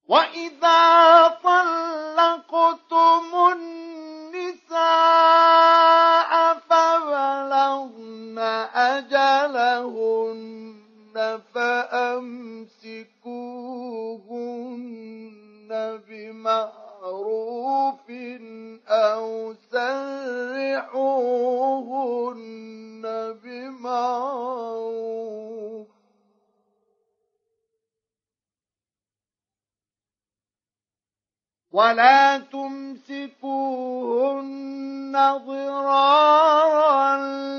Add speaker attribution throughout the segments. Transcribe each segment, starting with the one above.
Speaker 1: وإذا طلقتم النساء فبلغن أجلهن فأمسكوهن بمعروف أو سرحوهن بمعروف ولا تمسكوهن ضرارا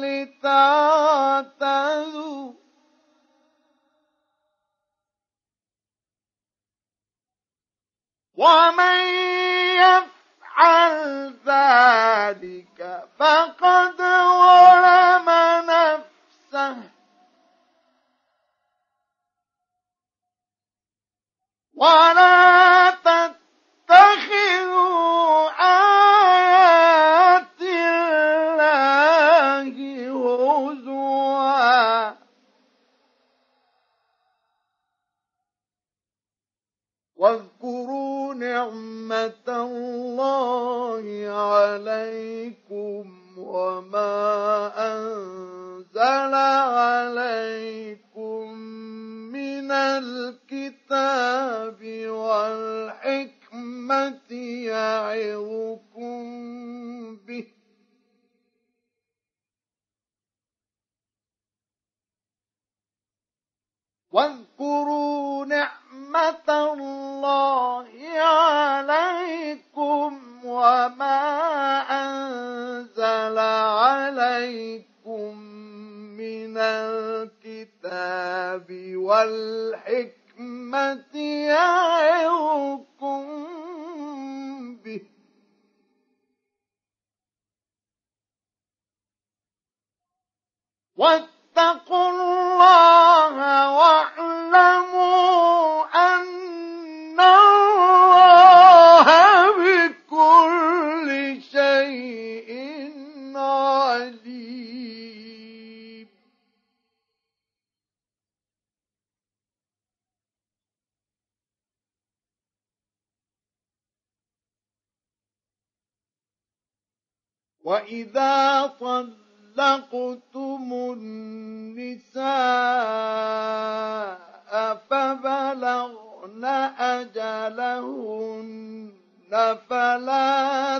Speaker 1: لتعتدوا ومن يفعل ذلك فقد ظلم نفسه ولا تتخذوا آيات الله هزوا واذكروا نعمة الله عليكم وما أنزل عليكم من الكتاب والحكمة يعظكم به واذكروا نعمة الله عليكم وما أنزل عليكم من الكتاب والحكمة يعظكم به واتقوا الله واعلموا أن الله بكل شيء عليم وإذا طلقتم النساء فبلغن أجلهن فلا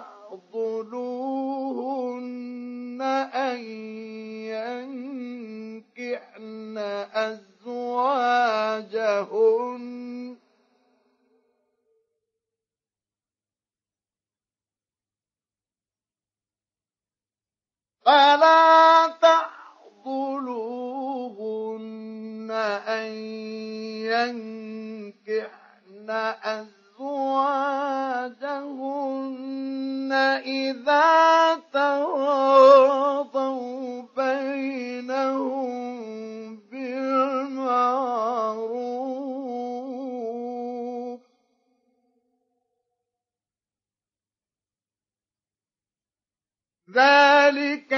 Speaker 1: تعضلوهن أن ينكحن أزواجهن فلا تعضلوهن أن ينكحن أزواجهن إذا تراضوا بينهم بالمعروف ذلك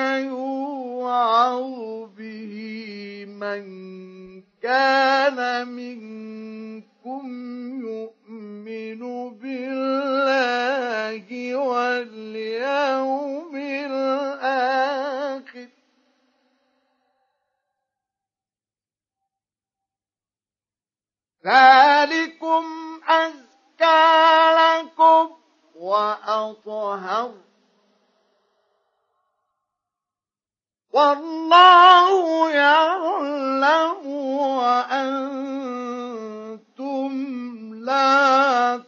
Speaker 1: يوعظ به من كان منكم يؤمن بالله واليوم الآخر ذلكم أزكى لكم وأطهر والله يعلم وأنتم لا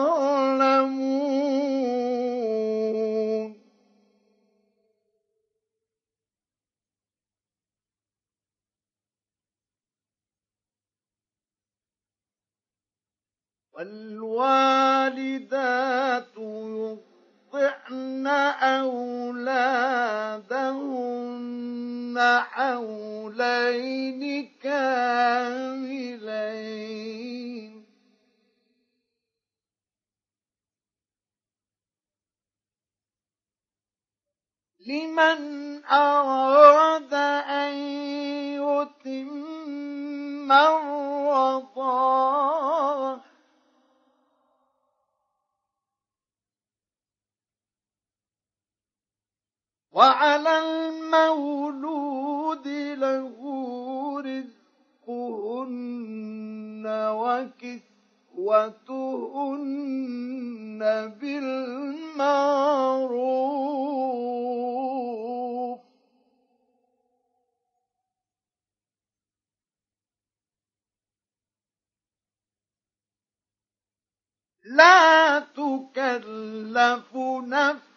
Speaker 1: تعلمون والوالدات يرضعن أولادهن حولين كاملين لمن أراد أن يتم الرضاعة وعلى المولود له رزقهن وكسوتهن بالمعروف لا تكلف نفس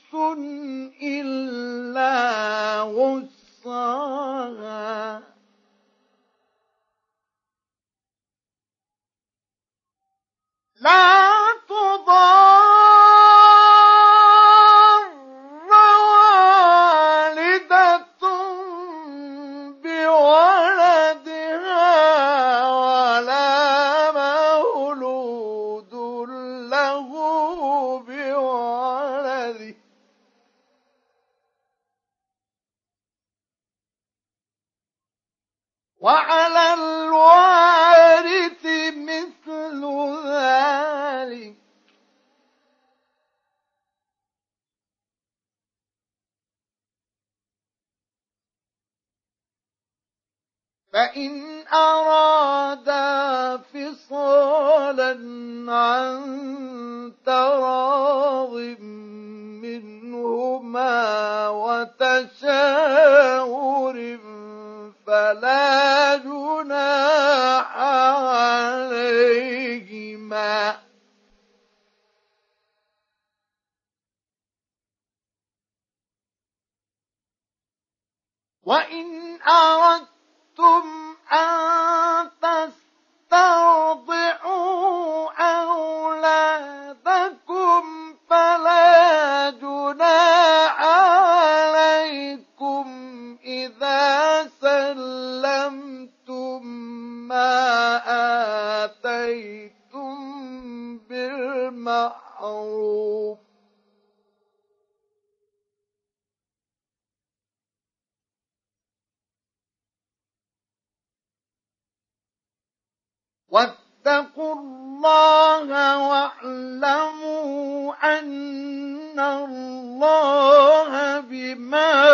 Speaker 1: إلا وسعها لا تضار والدة بولدها ولا مولود له بولده وعلى الوارث مثل ذلك فإن أرادا فصالا عن تراض منهما وتشاور فلا جناح عليهما وإن أردتم أن تسترضعوا أولادكم فلا جناح عليكم إذا سلمتم ما آتيتم بالمعروف واتقوا الله واعلموا أن الله بما